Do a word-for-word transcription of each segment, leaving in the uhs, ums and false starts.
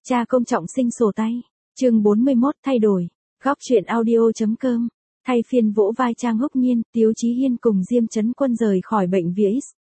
Cha công trọng sinh sổ tay. Chương bốn mươi mốt thay đổi. Góc truyện audio.com. Thay phiên vỗ vai Trang Húc Nhiên, Tiếu Chí Hiên cùng Diêm Chấn Quân rời khỏi bệnh viện.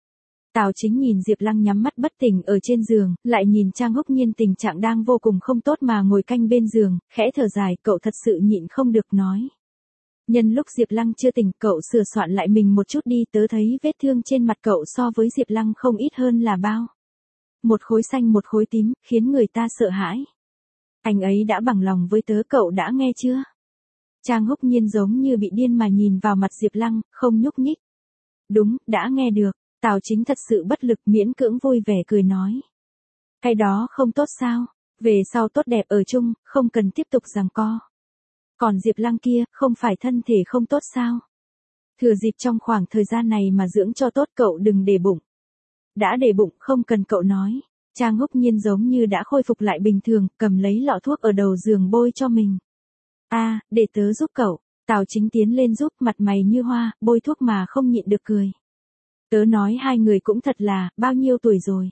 Tào Chính nhìn Diệp Lăng nhắm mắt bất tỉnh ở trên giường, lại nhìn Trang Húc Nhiên tình trạng đang vô cùng không tốt mà ngồi canh bên giường, khẽ thở dài, cậu thật sự nhịn không được nói. Nhân lúc Diệp Lăng chưa tỉnh, cậu sửa soạn lại mình một chút đi, tớ thấy vết thương trên mặt cậu so với Diệp Lăng không ít hơn là bao. Một khối xanh một khối tím, khiến người ta sợ hãi. Anh ấy đã bằng lòng với tớ, cậu đã nghe chưa? Trang Húc Nhiên giống như bị điên mà nhìn vào mặt Diệp Lăng, không nhúc nhích. Đúng, đã nghe được. Tào Chính thật sự bất lực, miễn cưỡng vui vẻ cười nói. Cái đó không tốt sao? Về sau tốt đẹp ở chung, không cần tiếp tục giằng co. Còn Diệp Lăng kia, không phải thân thể không tốt sao? Thừa dịp trong khoảng thời gian này mà dưỡng cho tốt, cậu đừng để bụng. Đã để bụng, không cần cậu nói. Trang Húc Nhiên giống như đã khôi phục lại bình thường, cầm lấy lọ thuốc ở đầu giường bôi cho mình. A, à, để tớ giúp cậu. Tào Chính tiến lên giúp, mặt mày như hoa, bôi thuốc mà không nhịn được cười. Tớ nói hai người cũng thật là, bao nhiêu tuổi rồi?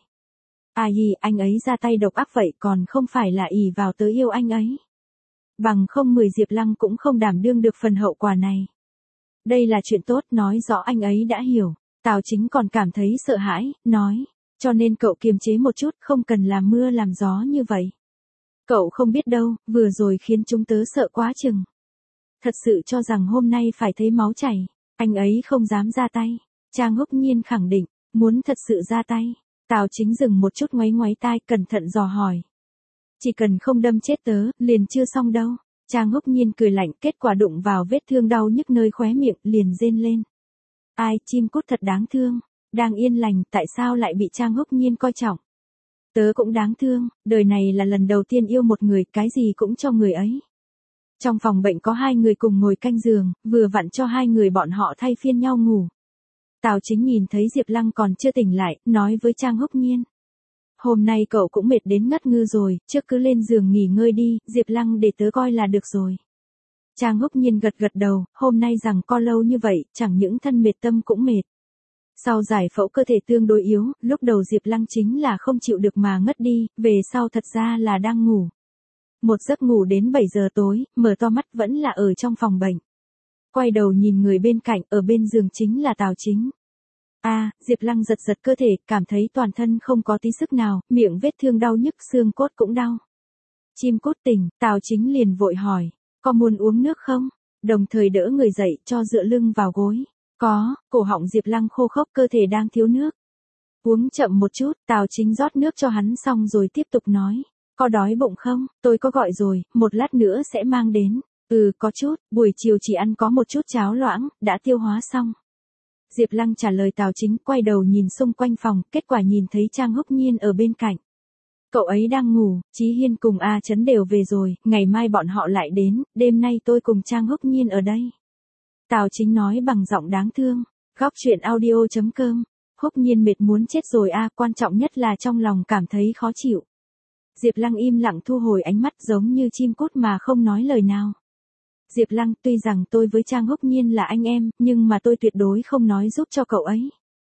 À gì, anh ấy ra tay độc ác vậy, còn không phải là ỷ vào tớ yêu anh ấy. Bằng không mười Diệp Lăng cũng không đảm đương được phần hậu quả này. Đây là chuyện tốt, nói rõ anh ấy đã hiểu. Tào Chính còn cảm thấy sợ hãi, nói. Cho nên cậu kiềm chế một chút, không cần làm mưa làm gió như vậy. Cậu không biết đâu, vừa rồi khiến chúng tớ sợ quá chừng. Thật sự cho rằng hôm nay phải thấy máu chảy, anh ấy không dám ra tay. Trang Húc Nhiên khẳng định, muốn thật sự ra tay. Tào Chính dừng một chút, ngoáy ngoáy tai, cẩn thận dò hỏi. Chỉ cần không đâm chết tớ, liền chưa xong đâu. Trang Húc Nhiên cười lạnh, kết quả đụng vào vết thương đau nhức nơi khóe miệng, liền rên lên. Ai, chim cút thật đáng thương. Đang yên lành, tại sao lại bị Trang Húc Nhiên coi trọng? Tớ cũng đáng thương, đời này là lần đầu tiên yêu một người, cái gì cũng cho người ấy. Trong phòng bệnh có hai người cùng ngồi canh giường, vừa vặn cho hai người bọn họ thay phiên nhau ngủ. Tào Chính nhìn thấy Diệp Lăng còn chưa tỉnh lại, nói với Trang Húc Nhiên. Hôm nay cậu cũng mệt đến ngất ngư rồi, trước cứ lên giường nghỉ ngơi đi, Diệp Lăng để tớ coi là được rồi. Trang Húc Nhiên gật gật đầu, hôm nay rằng co lâu như vậy, chẳng những thân mệt tâm cũng mệt. Sau giải phẫu cơ thể tương đối yếu, lúc đầu Diệp Lăng chính là không chịu được mà ngất đi, về sau thật ra là đang ngủ. Một giấc ngủ đến bảy giờ tối, mở to mắt vẫn là ở trong phòng bệnh. Quay đầu nhìn người bên cạnh, ở bên giường chính là Tào Chính. A, à, Diệp Lăng giật giật cơ thể, cảm thấy toàn thân không có tí sức nào, miệng vết thương đau nhức, xương cốt cũng đau. Chim cút tỉnh, Tào Chính liền vội hỏi, có muốn uống nước không? Đồng thời đỡ người dậy, cho dựa lưng vào gối. Có, cổ họng Diệp Lăng khô khốc, cơ thể đang thiếu nước. Uống chậm một chút, Tào Chính rót nước cho hắn xong rồi tiếp tục nói. Có đói bụng không? Tôi có gọi rồi, một lát nữa sẽ mang đến. Ừ, có chút, buổi chiều chỉ ăn có một chút cháo loãng, đã tiêu hóa xong. Diệp Lăng trả lời Tào Chính, quay đầu nhìn xung quanh phòng, kết quả nhìn thấy Trang Húc Nhiên ở bên cạnh. Cậu ấy đang ngủ, Chí Hiên cùng A Chấn đều về rồi, ngày mai bọn họ lại đến, đêm nay tôi cùng Trang Húc Nhiên ở đây. Tào Chính nói bằng giọng đáng thương. Góc truyện audio.com. Húc Nhiên mệt muốn chết rồi a, à, quan trọng nhất là trong lòng cảm thấy khó chịu. Diệp Lăng im lặng thu hồi ánh mắt giống như chim cút mà không nói lời nào. Diệp Lăng, tuy rằng tôi với Trang Húc Nhiên là anh em, nhưng mà tôi tuyệt đối không nói giúp cho cậu ấy.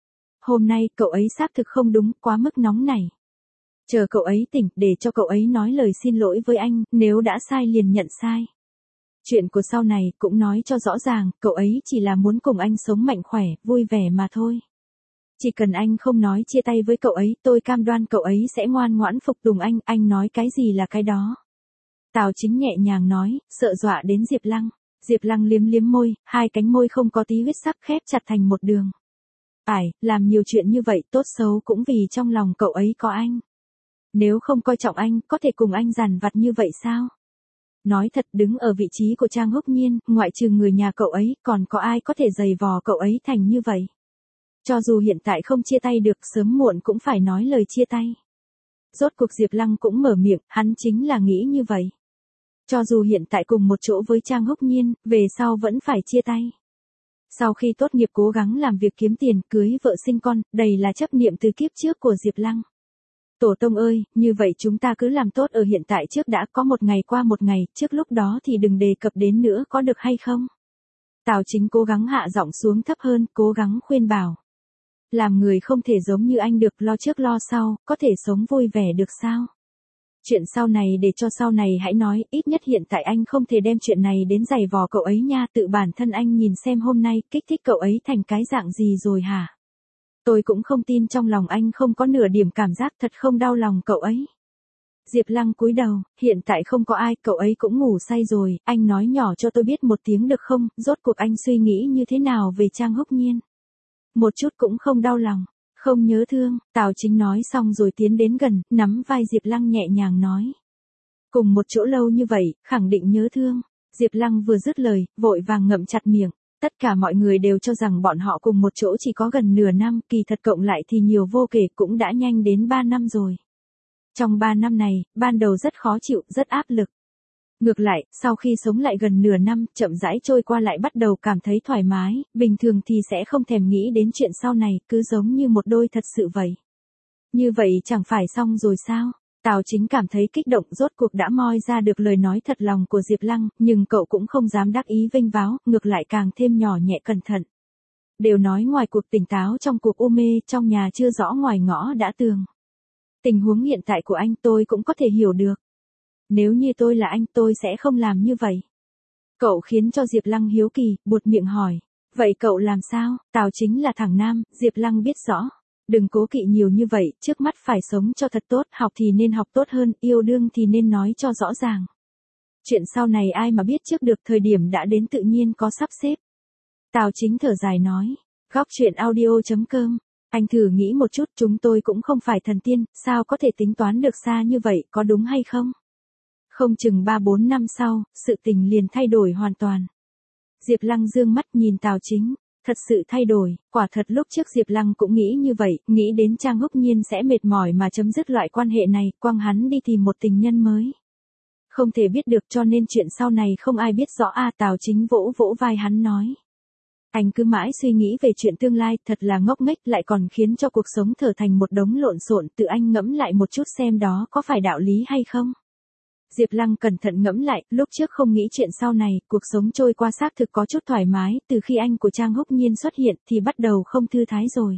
Hôm nay, cậu ấy xác thực không đúng, quá mức nóng nảy. Chờ cậu ấy tỉnh, để cho cậu ấy nói lời xin lỗi với anh, nếu đã sai liền nhận sai. Chuyện của sau này, cũng nói cho rõ ràng, cậu ấy chỉ là muốn cùng anh sống mạnh khỏe, vui vẻ mà thôi. Chỉ cần anh không nói chia tay với cậu ấy, tôi cam đoan cậu ấy sẽ ngoan ngoãn phục tùng anh, anh nói cái gì là cái đó. Tào Chính nhẹ nhàng nói, sợ dọa đến Diệp Lăng. Diệp Lăng liếm liếm môi, hai cánh môi không có tí huyết sắc khép chặt thành một đường. Ải, làm nhiều chuyện như vậy tốt xấu cũng vì trong lòng cậu ấy có anh. Nếu không coi trọng anh, có thể cùng anh dằn vặt như vậy sao? Nói thật, đứng ở vị trí của Trang Húc Nhiên, ngoại trừ người nhà cậu ấy, còn có ai có thể giày vò cậu ấy thành như vậy? Cho dù hiện tại không chia tay được, sớm muộn cũng phải nói lời chia tay. Rốt cuộc Diệp Lăng cũng mở miệng, hắn chính là nghĩ như vậy. Cho dù hiện tại cùng một chỗ với Trang Húc Nhiên, về sau vẫn phải chia tay. Sau khi tốt nghiệp cố gắng làm việc kiếm tiền, cưới vợ sinh con, đầy là chấp niệm từ kiếp trước của Diệp Lăng. Tổ tông ơi, như vậy chúng ta cứ làm tốt ở hiện tại trước đã, có một ngày qua một ngày, trước lúc đó thì đừng đề cập đến nữa, có được hay không? Tào Chính cố gắng hạ giọng xuống thấp hơn, cố gắng khuyên bảo. Làm người không thể giống như anh được, lo trước lo sau, có thể sống vui vẻ được sao? Chuyện sau này để cho sau này hãy nói, ít nhất hiện tại anh không thể đem chuyện này đến giày vò cậu ấy nha, tự bản thân anh nhìn xem hôm nay kích thích cậu ấy thành cái dạng gì rồi hả? Tôi cũng không tin trong lòng anh không có nửa điểm cảm giác, thật không đau lòng cậu ấy. Diệp Lăng cúi đầu, hiện tại không có ai, cậu ấy cũng ngủ say rồi, anh nói nhỏ cho tôi biết một tiếng được không, rốt cuộc anh suy nghĩ như thế nào về Trang Húc Nhiên. Một chút cũng không đau lòng, không nhớ thương, Tào Chính nói xong rồi tiến đến gần, nắm vai Diệp Lăng nhẹ nhàng nói. Cùng một chỗ lâu như vậy, khẳng định nhớ thương. Diệp Lăng vừa dứt lời, vội vàng ngậm chặt miệng. Tất cả mọi người đều cho rằng bọn họ cùng một chỗ chỉ có gần nửa năm, kỳ thật cộng lại thì nhiều vô kể, cũng đã nhanh đến ba năm rồi. Trong ba năm này, ban đầu rất khó chịu, rất áp lực. Ngược lại, sau khi sống lại gần nửa năm, chậm rãi trôi qua lại bắt đầu cảm thấy thoải mái, bình thường thì sẽ không thèm nghĩ đến chuyện sau này, cứ giống như một đôi thật sự vậy. Như vậy chẳng phải xong rồi sao? Tào Chính cảm thấy kích động, rốt cuộc đã moi ra được lời nói thật lòng của Diệp Lăng, nhưng cậu cũng không dám đắc ý vênh váo, ngược lại càng thêm nhỏ nhẹ cẩn thận. Đều nói ngoài cuộc tỉnh táo trong cuộc u mê, trong nhà chưa rõ ngoài ngõ đã tường. Tình huống hiện tại của anh tôi cũng có thể hiểu được. Nếu như tôi là anh tôi sẽ không làm như vậy. Cậu khiến cho Diệp Lăng hiếu kỳ, buột miệng hỏi. Vậy cậu làm sao? Tào Chính là thằng nam, Diệp Lăng biết rõ. Đừng cố kỵ nhiều như vậy, trước mắt phải sống cho thật tốt, học thì nên học tốt hơn, yêu đương thì nên nói cho rõ ràng. Chuyện sau này ai mà biết trước được, thời điểm đã đến tự nhiên có sắp xếp. Tào Chính thở dài nói. Góc truyện audio chấm com. Anh thử nghĩ một chút, chúng tôi cũng không phải thần tiên, sao có thể tính toán được xa như vậy, có đúng hay không? Không chừng ba bốn năm sau, sự tình liền thay đổi hoàn toàn. Diệp Lăng dương mắt nhìn Tào Chính, thật sự thay đổi, quả thật lúc trước Diệp Lăng cũng nghĩ như vậy, nghĩ đến Trang Húc Nhiên sẽ mệt mỏi mà chấm dứt loại quan hệ này, quăng hắn đi tìm một tình nhân mới. Không thể biết được cho nên chuyện sau này không ai biết rõ a à, Tào Chính vỗ vỗ vai hắn nói. Anh cứ mãi suy nghĩ về chuyện tương lai, thật là ngốc nghếch, lại còn khiến cho cuộc sống trở thành một đống lộn xộn, tự anh ngẫm lại một chút xem đó có phải đạo lý hay không. Diệp Lăng cẩn thận ngẫm lại, lúc trước không nghĩ chuyện sau này, cuộc sống trôi qua xác thực có chút thoải mái, từ khi anh của Trang Húc Nhiên xuất hiện thì bắt đầu không thư thái rồi.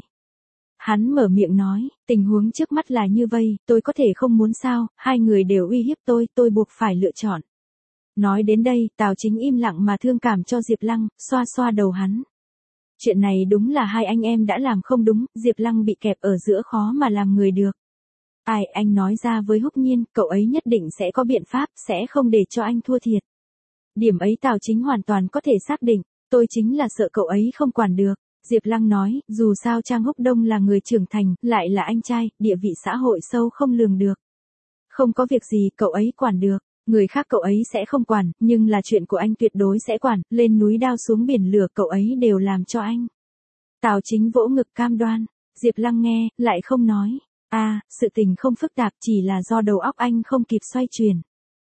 Hắn mở miệng nói, tình huống trước mắt là như vậy, tôi có thể không muốn sao, hai người đều uy hiếp tôi, tôi buộc phải lựa chọn. Nói đến đây, Tào Chính im lặng mà thương cảm cho Diệp Lăng, xoa xoa đầu hắn. Chuyện này đúng là hai anh em đã làm không đúng, Diệp Lăng bị kẹp ở giữa khó mà làm người được. Ai, anh nói ra với Húc Nhiên, cậu ấy nhất định sẽ có biện pháp, sẽ không để cho anh thua thiệt. Điểm ấy Tào Chính hoàn toàn có thể xác định, tôi chính là sợ cậu ấy không quản được. Diệp Lăng nói, dù sao Trang Húc Đông là người trưởng thành, lại là anh trai, địa vị xã hội sâu không lường được. Không có việc gì cậu ấy quản được, người khác cậu ấy sẽ không quản, nhưng là chuyện của anh tuyệt đối sẽ quản, lên núi đao xuống biển lửa cậu ấy đều làm cho anh. Tào Chính vỗ ngực cam đoan, Diệp Lăng nghe, lại không nói. a à, sự tình không phức tạp, chỉ là do đầu óc anh không kịp xoay chuyển.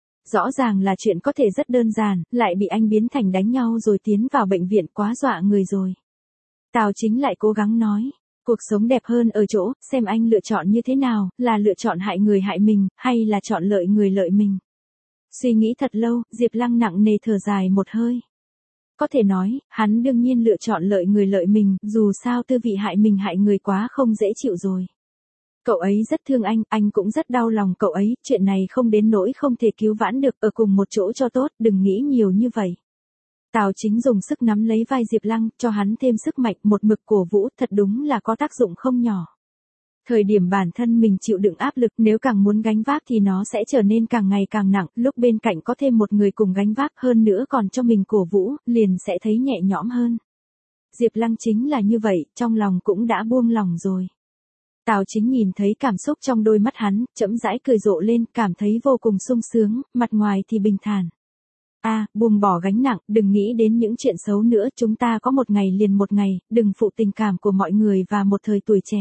Rõ ràng là chuyện có thể rất đơn giản, lại bị anh biến thành đánh nhau rồi tiến vào bệnh viện, quá dọa người rồi. Tào Chính lại cố gắng nói, cuộc sống đẹp hơn ở chỗ, xem anh lựa chọn như thế nào, là lựa chọn hại người hại mình, hay là chọn lợi người lợi mình. Suy nghĩ thật lâu, Diệp Lăng nặng nề thở dài một hơi. Có thể nói, hắn đương nhiên lựa chọn lợi người lợi mình, dù sao tư vị hại mình hại người quá không dễ chịu rồi. Cậu ấy rất thương anh, anh cũng rất đau lòng cậu ấy, chuyện này không đến nỗi không thể cứu vãn được, ở cùng một chỗ cho tốt, đừng nghĩ nhiều như vậy. Tào Chính dùng sức nắm lấy vai Diệp Lăng, cho hắn thêm sức mạnh, một mực cổ vũ, thật đúng là có tác dụng không nhỏ. Thời điểm bản thân mình chịu đựng áp lực, nếu càng muốn gánh vác thì nó sẽ trở nên càng ngày càng nặng, lúc bên cạnh có thêm một người cùng gánh vác hơn nữa còn cho mình cổ vũ, liền sẽ thấy nhẹ nhõm hơn. Diệp Lăng chính là như vậy, trong lòng cũng đã buông lòng rồi. Tào Chính nhìn thấy cảm xúc trong đôi mắt hắn, chậm rãi cười rộ lên, cảm thấy vô cùng sung sướng, mặt ngoài thì bình thản. A, à, buông bỏ gánh nặng, đừng nghĩ đến những chuyện xấu nữa, chúng ta có một ngày liền một ngày, đừng phụ tình cảm của mọi người và một thời tuổi trẻ.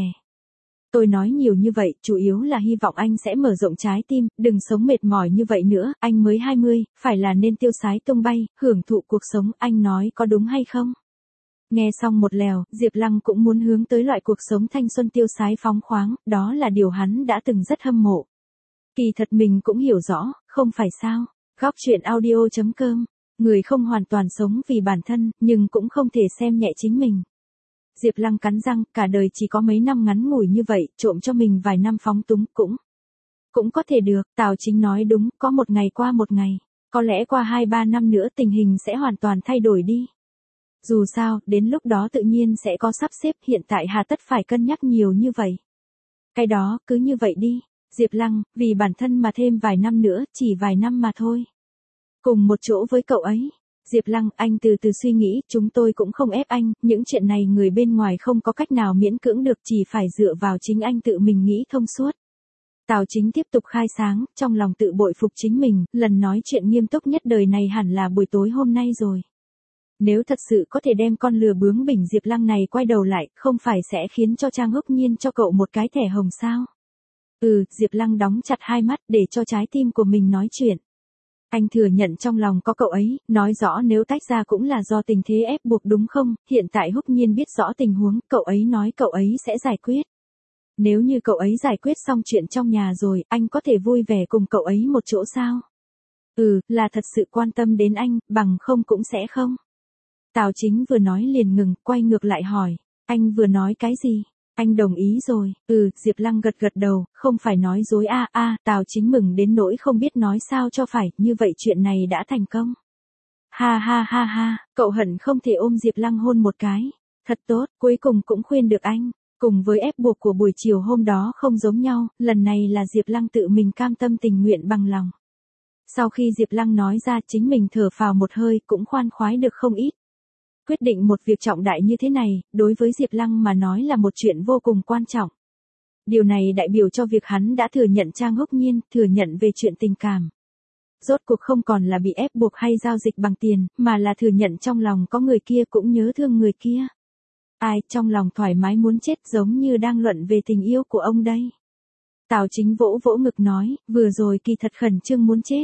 Tôi nói nhiều như vậy, chủ yếu là hy vọng anh sẽ mở rộng trái tim, đừng sống mệt mỏi như vậy nữa, anh mới hai mươi, phải là nên tiêu sái tung bay, hưởng thụ cuộc sống, anh nói có đúng hay không? Nghe xong một lèo, Diệp Lăng cũng muốn hướng tới loại cuộc sống thanh xuân tiêu sái phóng khoáng, đó là điều hắn đã từng rất hâm mộ. Kỳ thật mình cũng hiểu rõ, không phải sao? Góc truyện audio chấm com, người không hoàn toàn sống vì bản thân, nhưng cũng không thể xem nhẹ chính mình. Diệp Lăng cắn răng, cả đời chỉ có mấy năm ngắn ngủi như vậy, trộm cho mình vài năm phóng túng cũng Cũng có thể được, Tào Chính nói đúng, có một ngày qua một ngày. Có lẽ qua hai ba năm nữa tình hình sẽ hoàn toàn thay đổi đi. Dù sao, đến lúc đó tự nhiên sẽ có sắp xếp, hiện tại hà tất phải cân nhắc nhiều như vậy. Cái đó, cứ như vậy đi. Diệp Lăng, vì bản thân mà thêm vài năm nữa, chỉ vài năm mà thôi. Cùng một chỗ với cậu ấy. Diệp Lăng, anh từ từ suy nghĩ, chúng tôi cũng không ép anh, những chuyện này người bên ngoài không có cách nào miễn cưỡng được, chỉ phải dựa vào chính anh tự mình nghĩ thông suốt. Tào Chính tiếp tục khai sáng, trong lòng tự bội phục chính mình, lần nói chuyện nghiêm túc nhất đời này hẳn là buổi tối hôm nay rồi. Nếu thật sự có thể đem con lừa bướng bỉnh Diệp Lăng này quay đầu lại, không phải sẽ khiến cho Trang Húc Nhiên cho cậu một cái thẻ hồng sao? Ừ, Diệp Lăng đóng chặt hai mắt để cho trái tim của mình nói chuyện. Anh thừa nhận trong lòng có cậu ấy, nói rõ nếu tách ra cũng là do tình thế ép buộc đúng không? Hiện tại Húc Nhiên biết rõ tình huống, cậu ấy nói cậu ấy sẽ giải quyết. Nếu như cậu ấy giải quyết xong chuyện trong nhà rồi, anh có thể vui vẻ cùng cậu ấy một chỗ sao? Ừ, là thật sự quan tâm đến anh, bằng không cũng sẽ không. Tào Chính vừa nói liền ngừng, quay ngược lại hỏi. Anh vừa nói cái gì? Anh đồng ý rồi. Ừ, Diệp Lăng gật gật đầu, không phải nói dối a a, à, Tào Chính mừng đến nỗi không biết nói sao cho phải, như vậy chuyện này đã thành công. Ha ha ha ha, cậu hận không thể ôm Diệp Lăng hôn một cái. Thật tốt, cuối cùng cũng khuyên được anh. Cùng với ép buộc của buổi chiều hôm đó không giống nhau, lần này là Diệp Lăng tự mình cam tâm tình nguyện bằng lòng. Sau khi Diệp Lăng nói ra chính mình thở phào một hơi cũng khoan khoái được không ít. Quyết định một việc trọng đại như thế này, đối với Diệp Lăng mà nói là một chuyện vô cùng quan trọng. Điều này đại biểu cho việc hắn đã thừa nhận Trang Húc Nhiên, thừa nhận về chuyện tình cảm. Rốt cuộc không còn là bị ép buộc hay giao dịch bằng tiền, mà là thừa nhận trong lòng có người kia cũng nhớ thương người kia. Ai trong lòng thoải mái muốn chết giống như đang luận về tình yêu của ông đây. Tào Chính vỗ vỗ ngực nói, vừa rồi kỳ thật khẩn trương muốn chết.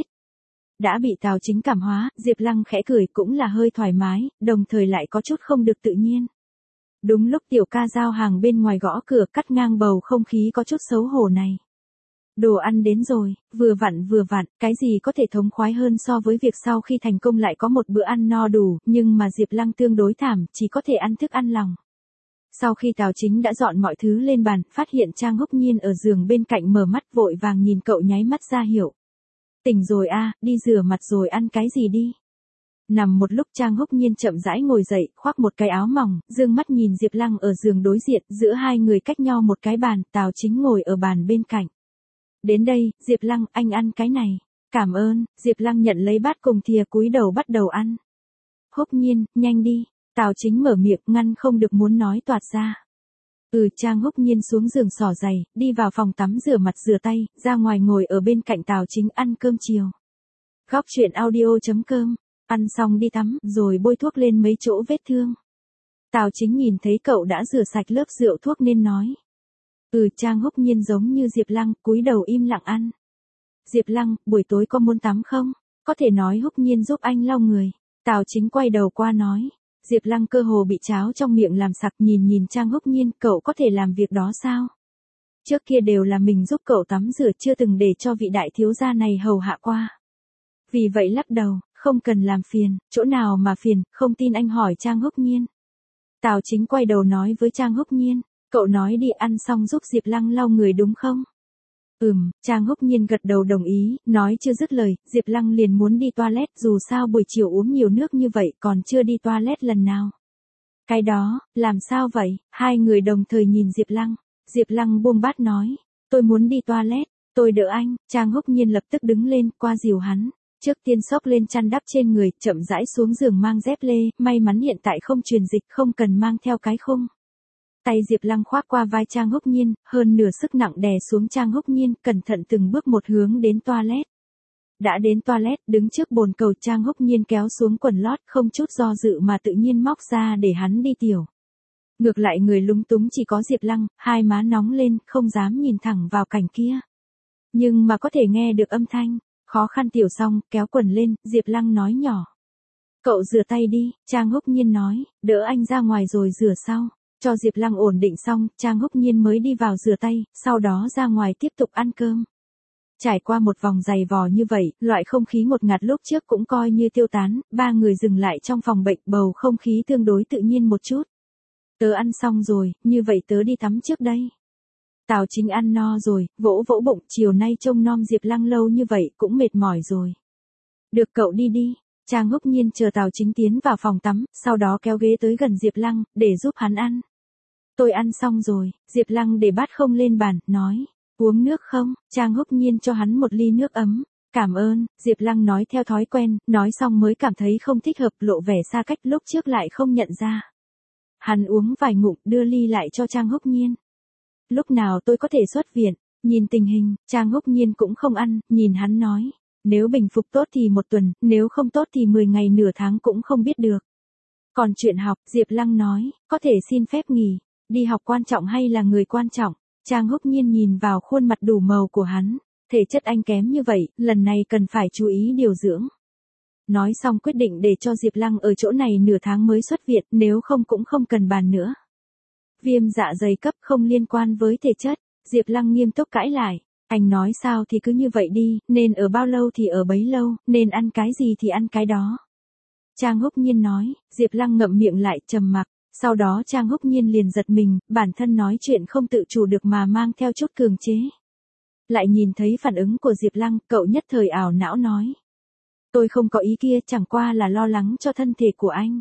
Đã bị Tào Chính cảm hóa, Diệp Lăng khẽ cười cũng là hơi thoải mái, đồng thời lại có chút không được tự nhiên. Đúng lúc tiểu ca giao hàng bên ngoài gõ cửa cắt ngang bầu không khí có chút xấu hổ này. Đồ ăn đến rồi, vừa vặn vừa vặn, cái gì có thể thống khoái hơn so với việc sau khi thành công lại có một bữa ăn no đủ, nhưng mà Diệp Lăng tương đối thảm, chỉ có thể ăn thức ăn lòng. Sau khi Tào Chính đã dọn mọi thứ lên bàn, phát hiện Trang Húc Nhiên ở giường bên cạnh mở mắt vội vàng nhìn cậu nháy mắt ra hiệu. Tỉnh rồi a, à, đi rửa mặt rồi ăn cái gì đi. Nằm một lúc Trang Húc Nhiên chậm rãi ngồi dậy, khoác một cái áo mỏng, dương mắt nhìn Diệp Lăng ở giường đối diện, giữa hai người cách nhau một cái bàn, Tào Chính ngồi ở bàn bên cạnh. Đến đây, Diệp Lăng, anh ăn cái này. Cảm ơn, Diệp Lăng nhận lấy bát cùng thìa cúi đầu bắt đầu ăn. Húc Nhiên, nhanh đi. Tào Chính mở miệng ngăn không được muốn nói toạc ra. Ừ, Trang Húc Nhiên xuống giường xỏ giày, đi vào phòng tắm rửa mặt rửa tay, ra ngoài ngồi ở bên cạnh Tào Chính ăn cơm chiều. Góc truyện audio chấm com, ăn xong đi tắm, rồi bôi thuốc lên mấy chỗ vết thương. Tào Chính nhìn thấy cậu đã rửa sạch lớp rượu thuốc nên nói. Ừ, Trang Húc Nhiên giống như Diệp Lăng, cúi đầu im lặng ăn. Diệp Lăng, buổi tối có muốn tắm không? Có thể nói Húc Nhiên giúp anh lau người. Tào Chính quay đầu qua nói. Diệp Lăng cơ hồ bị cháo trong miệng làm sặc, nhìn nhìn Trang Húc Nhiên, cậu có thể làm việc đó sao? Trước kia đều là mình giúp cậu tắm rửa, chưa từng để cho vị đại thiếu gia này hầu hạ qua. Vì vậy lắc đầu, không cần làm phiền, chỗ nào mà phiền, không tin anh hỏi Trang Húc Nhiên. Tào Chính quay đầu nói với Trang Húc Nhiên, cậu nói đi ăn xong giúp Diệp Lăng lau người đúng không? Ừm, Trang Húc Nhiên gật đầu đồng ý, nói chưa dứt lời, Diệp Lăng liền muốn đi toilet, dù sao buổi chiều uống nhiều nước như vậy còn chưa đi toilet lần nào. Cái đó, làm sao vậy? Hai người đồng thời nhìn Diệp Lăng. Diệp Lăng buông bát nói, tôi muốn đi toilet, tôi đỡ anh. Trang Húc Nhiên lập tức đứng lên, qua dìu hắn. Trước tiên xốc lên chăn đắp trên người, chậm rãi xuống giường mang dép lê, may mắn hiện tại không truyền dịch, không cần mang theo cái khung. Tay Diệp Lăng khoác qua vai Trang Húc Nhiên, hơn nửa sức nặng đè xuống Trang Húc Nhiên, cẩn thận từng bước một hướng đến toilet. Đã đến toilet, đứng trước bồn cầu Trang Húc Nhiên kéo xuống quần lót, không chút do dự mà tự nhiên móc ra để hắn đi tiểu. Ngược lại người lúng túng chỉ có Diệp Lăng, hai má nóng lên, không dám nhìn thẳng vào cảnh kia. Nhưng mà có thể nghe được âm thanh, khó khăn tiểu xong, kéo quần lên, Diệp Lăng nói nhỏ. Cậu rửa tay đi, Trang Húc Nhiên nói, đỡ anh ra ngoài rồi rửa sau. Cho Diệp Lăng ổn định xong, Trang Húc Nhiên mới đi vào rửa tay, sau đó ra ngoài tiếp tục ăn cơm. Trải qua một vòng dày vò như vậy, loại không khí ngột ngạt lúc trước cũng coi như tiêu tán, ba người dừng lại trong phòng bệnh, bầu không khí tương đối tự nhiên một chút. Tớ ăn xong rồi, như vậy tớ đi tắm trước đây. Tào Chính ăn no rồi, vỗ vỗ bụng, chiều nay trông nom Diệp Lăng lâu như vậy cũng mệt mỏi rồi. Được cậu đi đi. Trang Húc Nhiên chờ Tào Chính tiến vào phòng tắm, sau đó kéo ghế tới gần Diệp Lăng, để giúp hắn ăn. Tôi ăn xong rồi, Diệp Lăng để bát không lên bàn, nói, uống nước không? Trang Húc Nhiên cho hắn một ly nước ấm. Cảm ơn, Diệp Lăng nói theo thói quen, nói xong mới cảm thấy không thích hợp, lộ vẻ xa cách, lúc trước lại không nhận ra. Hắn uống vài ngụm, đưa ly lại cho Trang Húc Nhiên. Lúc nào tôi có thể xuất viện? Nhìn tình hình, Trang Húc Nhiên cũng không ăn, nhìn hắn nói, nếu bình phục tốt thì một tuần, nếu không tốt thì mười ngày nửa tháng cũng không biết được. Còn chuyện học, Diệp Lăng nói, có thể xin phép nghỉ, đi học quan trọng hay là người quan trọng? Trang Húc Nhiên nhìn vào khuôn mặt đủ màu của hắn, thể chất anh kém như vậy, lần này cần phải chú ý điều dưỡng. Nói xong quyết định để cho Diệp Lăng ở chỗ này nửa tháng mới xuất viện, nếu không cũng không cần bàn nữa. Viêm dạ dày cấp không liên quan với thể chất, Diệp Lăng nghiêm túc cãi lại, anh nói sao thì cứ như vậy đi, nên ở bao lâu thì ở bấy lâu, nên ăn cái gì thì ăn cái đó. Trang Húc Nhiên nói, Diệp Lăng ngậm miệng lại, trầm mặc, sau đó Trang Húc Nhiên liền giật mình, bản thân nói chuyện không tự chủ được mà mang theo chút cường chế. Lại nhìn thấy phản ứng của Diệp Lăng, cậu nhất thời ảo não nói. Tôi không có ý kia, chẳng qua là lo lắng cho thân thể của anh.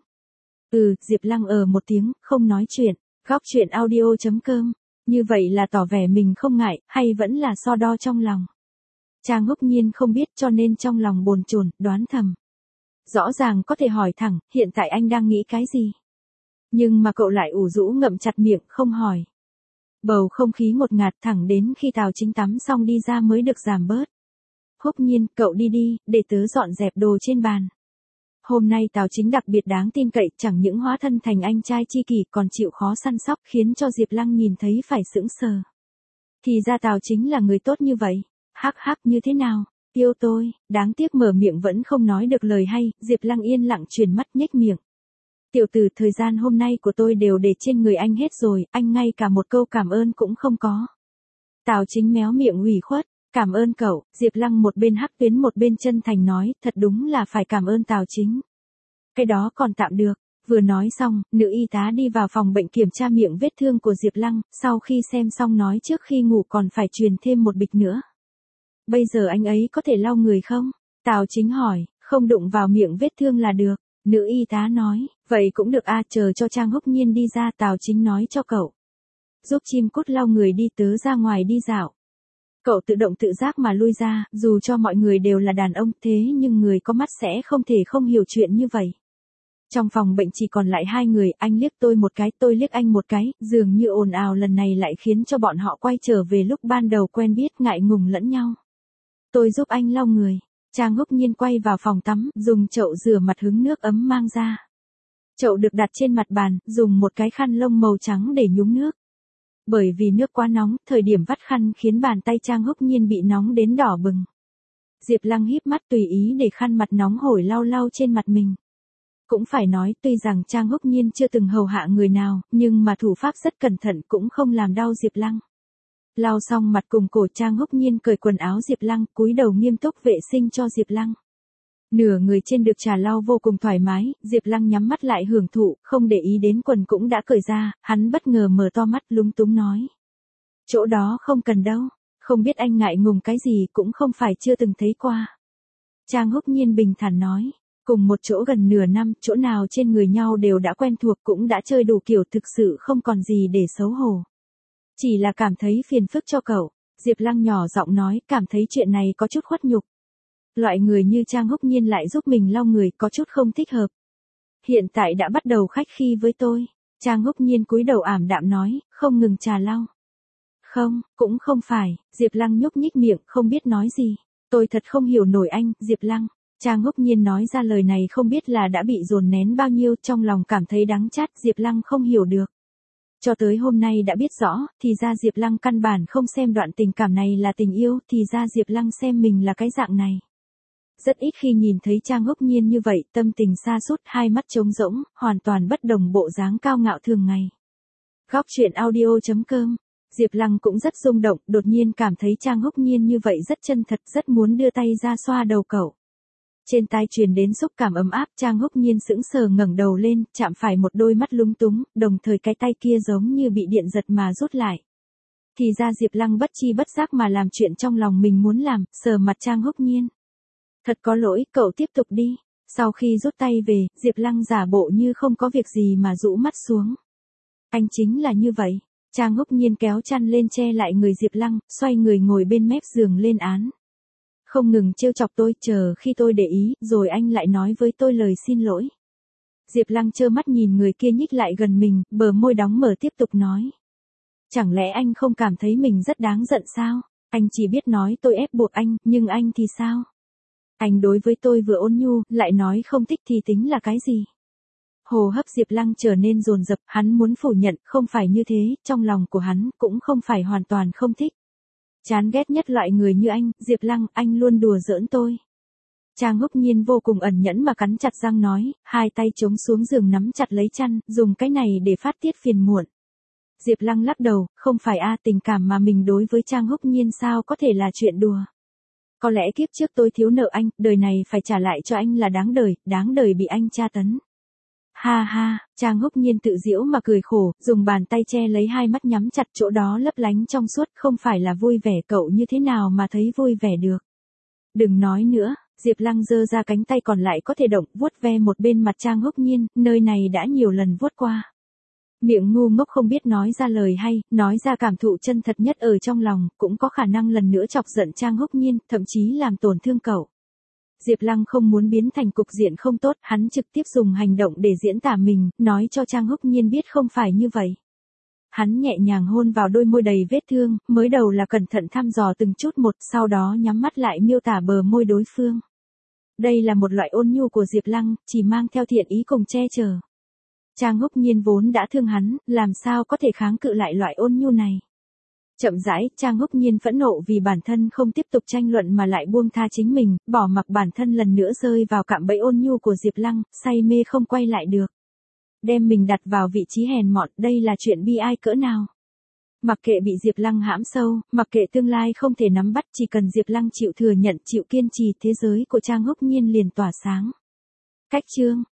Ừ, Diệp Lăng ờ một tiếng, không nói chuyện. Góc chuyện audio chấm com. Như vậy là tỏ vẻ mình không ngại, hay vẫn là so đo trong lòng. Trang Húc Nhiên không biết cho nên trong lòng bồn chồn, đoán thầm. Rõ ràng có thể hỏi thẳng, hiện tại anh đang nghĩ cái gì? Nhưng mà cậu lại ủ rũ ngậm chặt miệng, không hỏi. Bầu không khí ngột ngạt thẳng đến khi Tào Chính tắm xong đi ra mới được giảm bớt. Húc Nhiên, cậu đi đi, để tớ dọn dẹp đồ trên bàn. Hôm nay Tào Chính đặc biệt đáng tin cậy, chẳng những hóa thân thành anh trai tri kỷ còn chịu khó săn sóc, khiến cho Diệp Lăng nhìn thấy phải sững sờ. Thì ra Tào Chính là người tốt như vậy. Hắc hắc, như thế nào? Yêu tôi, đáng tiếc mở miệng vẫn không nói được lời hay, Diệp Lăng yên lặng chuyển mắt nhếch miệng. Tiểu tử, thời gian hôm nay của tôi đều để trên người anh hết rồi, anh ngay cả một câu cảm ơn cũng không có. Tào Chính méo miệng ủy khuất, cảm ơn cậu. Diệp Lăng một bên hắc tuyến một bên chân thành nói, thật đúng là phải cảm ơn Tào Chính. Cái đó còn tạm được. Vừa nói xong, nữ y tá đi vào phòng bệnh kiểm tra miệng vết thương của Diệp Lăng, sau khi xem xong nói trước khi ngủ còn phải truyền thêm một bịch nữa. Bây giờ anh ấy có thể lau người không? Tào Chính hỏi, không đụng vào miệng vết thương là được. Nữ y tá nói, vậy cũng được a, chờ cho Trang Húc Nhiên đi ra, Tào Chính nói cho cậu. Giúp chim cút lau người đi, tớ ra ngoài đi dạo. Cậu tự động tự giác mà lui ra, dù cho mọi người đều là đàn ông, thế nhưng người có mắt sẽ không thể không hiểu chuyện như vậy. Trong phòng bệnh chỉ còn lại hai người, anh liếc tôi một cái, tôi liếc anh một cái, dường như ồn ào lần này lại khiến cho bọn họ quay trở về lúc ban đầu quen biết, ngại ngùng lẫn nhau. Tôi giúp anh lau người. Trang Húc Nhiên quay vào phòng tắm, dùng chậu rửa mặt hứng nước ấm mang ra. Chậu được đặt trên mặt bàn, dùng một cái khăn lông màu trắng để nhúng nước. Bởi vì nước quá nóng, thời điểm vắt khăn khiến bàn tay Trang Húc Nhiên bị nóng đến đỏ bừng. Diệp Lăng híp mắt tùy ý để khăn mặt nóng hổi lau lau trên mặt mình. Cũng phải nói, tuy rằng Trang Húc Nhiên chưa từng hầu hạ người nào, nhưng mà thủ pháp rất cẩn thận cũng không làm đau Diệp Lăng. Lau xong mặt cùng cổ, Trang Húc Nhiên cởi quần áo Diệp Lăng, cúi đầu nghiêm túc vệ sinh cho Diệp Lăng. Nửa người trên được trà lau vô cùng thoải mái, Diệp Lăng nhắm mắt lại hưởng thụ, không để ý đến quần cũng đã cởi ra, hắn bất ngờ mở to mắt lúng túng nói. Chỗ đó không cần đâu, không biết anh ngại ngùng cái gì, cũng không phải chưa từng thấy qua. Trang Húc Nhiên bình thản nói, cùng một chỗ gần nửa năm, chỗ nào trên người nhau đều đã quen thuộc, cũng đã chơi đủ kiểu, thực sự không còn gì để xấu hổ. Chỉ là cảm thấy phiền phức cho cậu. Diệp Lăng nhỏ giọng nói, cảm thấy chuyện này có chút khuất nhục. Loại người như Trang Húc Nhiên lại giúp mình lau người, có chút không thích hợp. Hiện tại đã bắt đầu khách khí với tôi. Trang Húc Nhiên cúi đầu ảm đạm nói, không ngừng trà lau. Không, cũng không phải. Diệp Lăng nhúc nhích miệng, không biết nói gì. Tôi thật không hiểu nổi anh, Diệp Lăng. Trang Húc Nhiên nói ra lời này không biết là đã bị dồn nén bao nhiêu, trong lòng cảm thấy đắng chát, Diệp Lăng không hiểu được. Cho tới hôm nay đã biết rõ, thì ra Diệp Lăng căn bản không xem đoạn tình cảm này là tình yêu, thì ra Diệp Lăng xem mình là cái dạng này. Rất ít khi nhìn thấy Trang Húc Nhiên như vậy, tâm tình sa sút, hai mắt trống rỗng, hoàn toàn bất đồng bộ dáng cao ngạo thường ngày. Góc chuyện audio chấm com. Diệp Lăng cũng rất rung động, đột nhiên cảm thấy Trang Húc Nhiên như vậy rất chân thật, rất muốn đưa tay ra xoa đầu cậu. Trên tai truyền đến xúc cảm ấm áp, Trang Húc Nhiên sững sờ ngẩng đầu lên, chạm phải một đôi mắt lúng túng, đồng thời cái tay kia giống như bị điện giật mà rút lại. thì ra Diệp Lăng bất chi bất giác mà làm chuyện trong lòng mình muốn làm, sờ mặt Trang Húc Nhiên. Thật có lỗi, cậu tiếp tục đi. Sau khi rút tay về, Diệp Lăng giả bộ như không có việc gì mà rũ mắt xuống. Anh chính là như vậy. Trang Húc Nhiên kéo chăn lên che lại người Diệp Lăng, xoay người ngồi bên mép giường lên án. Không ngừng trêu chọc tôi, chờ khi tôi để ý, rồi anh lại nói với tôi lời xin lỗi. Diệp Lăng trơ mắt nhìn người kia nhích lại gần mình, bờ môi đóng mở tiếp tục nói. Chẳng lẽ anh không cảm thấy mình rất đáng giận sao? Anh chỉ biết nói tôi ép buộc anh, nhưng anh thì sao? Anh đối với tôi vừa ôn nhu, lại nói không thích thì tính là cái gì? Hô hấp Diệp Lăng trở nên dồn dập, hắn muốn phủ nhận, không phải như thế, trong lòng của hắn cũng không phải hoàn toàn không thích. Chán ghét nhất loại người như anh, Diệp Lăng, anh luôn đùa giỡn tôi. Trang Húc Nhiên vô cùng ẩn nhẫn mà cắn chặt răng nói, hai tay chống xuống giường nắm chặt lấy chăn, dùng cái này để phát tiết phiền muộn. Diệp Lăng lắc đầu, không phải a, tình cảm mà mình đối với Trang Húc Nhiên sao có thể là chuyện đùa. Có lẽ kiếp trước tôi thiếu nợ anh, đời này phải trả lại cho anh là đáng đời, đáng đời bị anh tra tấn. Ha ha, Trang Húc Nhiên tự giễu mà cười khổ, dùng bàn tay che lấy hai mắt nhắm chặt, chỗ đó lấp lánh trong suốt, không phải là vui vẻ, cậu như thế nào mà thấy vui vẻ được. Đừng nói nữa, Diệp Lăng giơ ra cánh tay còn lại có thể động, vuốt ve một bên mặt Trang Húc Nhiên, nơi này đã nhiều lần vuốt qua. Miệng ngu ngốc không biết nói ra lời hay, nói ra cảm thụ chân thật nhất ở trong lòng, cũng có khả năng lần nữa chọc giận Trang Húc Nhiên, thậm chí làm tổn thương cậu. Diệp Lăng không muốn biến thành cục diện không tốt, hắn trực tiếp dùng hành động để diễn tả mình, nói cho Trang Húc Nhiên biết không phải như vậy. Hắn nhẹ nhàng hôn vào đôi môi đầy vết thương, mới đầu là cẩn thận thăm dò từng chút một, sau đó nhắm mắt lại miêu tả bờ môi đối phương. Đây là một loại ôn nhu của Diệp Lăng, chỉ mang theo thiện ý cùng che chở. Trang Húc Nhiên vốn đã thương hắn, làm sao có thể kháng cự lại loại ôn nhu này. Chậm rãi, Trang Húc Nhiên phẫn nộ vì bản thân không tiếp tục tranh luận mà lại buông tha chính mình, bỏ mặc bản thân lần nữa rơi vào cạm bẫy ôn nhu của Diệp Lăng, say mê không quay lại được. Đem mình đặt vào vị trí hèn mọn, đây là chuyện bi ai cỡ nào. Mặc kệ bị Diệp Lăng hãm sâu, mặc kệ tương lai không thể nắm bắt, chỉ cần Diệp Lăng chịu thừa nhận, chịu kiên trì, thế giới của Trang Húc Nhiên liền tỏa sáng. Cách chương